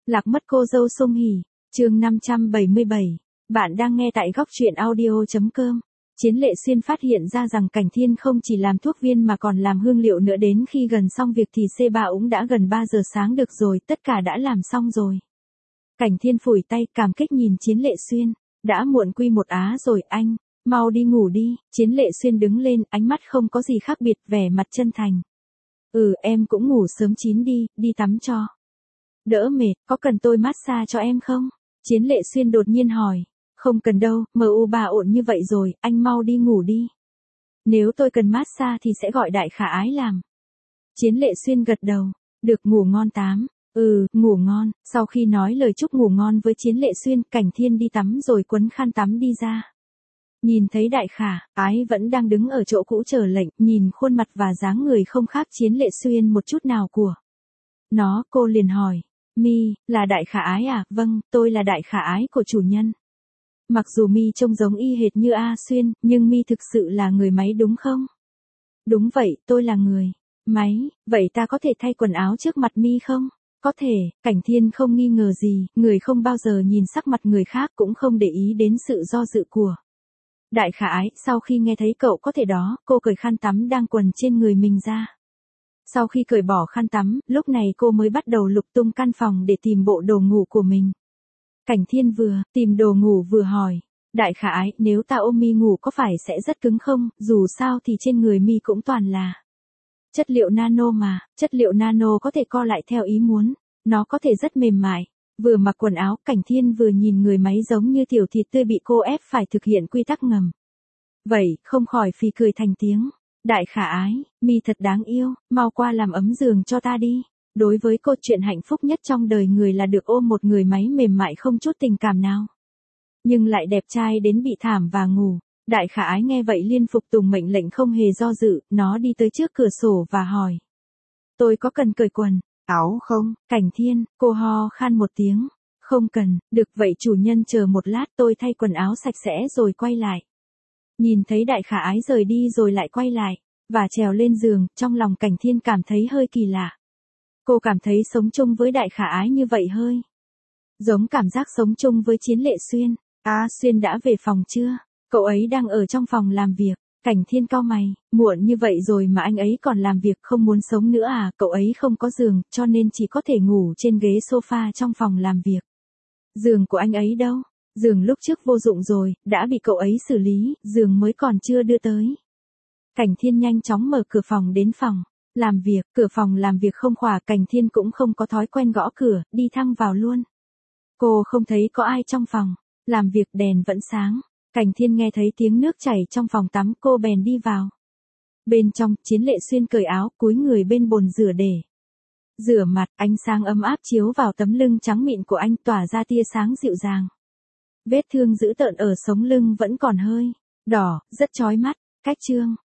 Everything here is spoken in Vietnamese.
Lạc mất cô dâu Song Hỷ, chương 577. Bạn đang nghe tại góc truyện audio.com. Chiến Lệ Xuyên phát hiện ra rằng Cảnh Thiên không chỉ làm thuốc viên mà còn làm hương liệu nữa, đến khi gần xong việc thì C3 cũng đã gần 3 giờ sáng được rồi, tất cả đã làm xong rồi. Cảnh Thiên phủi tay cảm kích nhìn Chiến Lệ Xuyên, đã muộn quy một á rồi anh, mau đi ngủ đi. Chiến Lệ Xuyên đứng lên, ánh mắt không có gì khác biệt, vẻ mặt chân thành. Em cũng ngủ sớm chín đi, đi tắm cho đỡ mệt, có cần tôi massage cho em không? Chiến Lệ Xuyên đột nhiên hỏi. Không cần đâu, MU3 ổn như vậy rồi, anh mau đi ngủ đi. Nếu tôi cần massage thì sẽ gọi Đại Khả Ái làm. Chiến Lệ Xuyên gật đầu. Được, ngủ ngon Tám. Ngủ ngon. Sau khi nói lời chúc ngủ ngon với Chiến Lệ Xuyên, Cảnh Thiên đi tắm rồi quấn khăn tắm đi ra. Nhìn thấy Đại Khả Ái vẫn đang đứng ở chỗ cũ chờ lệnh, nhìn khuôn mặt và dáng người không khác Chiến Lệ Xuyên một chút nào của nó, cô liền hỏi. Mi, là Đại Khả Ái à? Vâng, tôi là Đại Khả Ái của chủ nhân. Mặc dù Mi trông giống y hệt như A Xuyên, nhưng Mi thực sự là người máy đúng không? Đúng vậy, tôi là người máy, vậy ta có thể thay quần áo trước mặt Mi không? Có thể. Cảnh Thiên không nghi ngờ gì, người không bao giờ nhìn sắc mặt người khác cũng không để ý đến sự do dự của Đại Khả Ái. Sau khi nghe thấy cậu có thể đó, cô cởi khăn tắm đang quần trên người mình ra. Sau khi cởi bỏ khăn tắm, lúc này cô mới bắt đầu lục tung căn phòng để tìm bộ đồ ngủ của mình. Cảnh Thiên vừa tìm đồ ngủ vừa hỏi. Đại Khả Ái, nếu ta ôm Mi ngủ có phải sẽ rất cứng không? Dù sao thì trên người Mi cũng toàn là chất liệu nano mà, chất liệu nano có thể co lại theo ý muốn, nó có thể rất mềm mại. Vừa mặc quần áo, Cảnh Thiên vừa nhìn người máy giống như tiểu thịt tươi bị cô ép phải thực hiện quy tắc ngầm. Vậy, không khỏi phì cười thành tiếng. Đại Khả Ái, Mi thật đáng yêu, mau qua làm ấm giường cho ta đi. Đối với cô, chuyện hạnh phúc nhất trong đời người là được ôm một người máy mềm mại không chút tình cảm nào, nhưng lại đẹp trai đến bị thảm và ngủ. Đại Khả Ái nghe vậy liên phục tùng mệnh lệnh không hề do dự, nó đi tới trước cửa sổ và hỏi. Tôi có cần cởi quần áo không? Cảnh Thiên, cô ho khan một tiếng. Không cần. Được vậy chủ nhân chờ một lát, tôi thay quần áo sạch sẽ rồi quay lại. Nhìn thấy Đại Khả Ái rời đi rồi lại quay lại và trèo lên giường, trong lòng Cảnh Thiên cảm thấy hơi kỳ lạ. Cô cảm thấy sống chung với Đại Khả Ái như vậy hơi giống cảm giác sống chung với Chiến Lệ Xuyên. Xuyên đã về phòng chưa? Cậu ấy đang ở trong phòng làm việc. Cảnh Thiên cau mày, muộn như vậy rồi mà anh ấy còn làm việc, không muốn sống nữa à? Cậu ấy không có giường, cho nên chỉ có thể ngủ trên ghế sofa trong phòng làm việc. Giường của anh ấy đâu? Giường lúc trước vô dụng rồi, đã bị cậu ấy xử lý, giường mới còn chưa đưa tới. Cảnh Thiên nhanh chóng mở cửa phòng đến phòng làm việc, cửa phòng làm việc không khóa, Cảnh Thiên cũng không có thói quen gõ cửa, đi thẳng vào luôn. Cô không thấy có ai trong phòng làm việc, đèn vẫn sáng. Cảnh Thiên nghe thấy tiếng nước chảy trong phòng tắm, cô bèn đi vào. Bên trong, Chiến Lệ Xuyên cởi áo, cúi người bên bồn rửa để rửa mặt, ánh sáng ấm áp chiếu vào tấm lưng trắng mịn của anh, tỏa ra tia sáng dịu dàng. Vết thương dữ tợn ở sống lưng vẫn còn hơi đỏ, rất chói mắt. Cách chương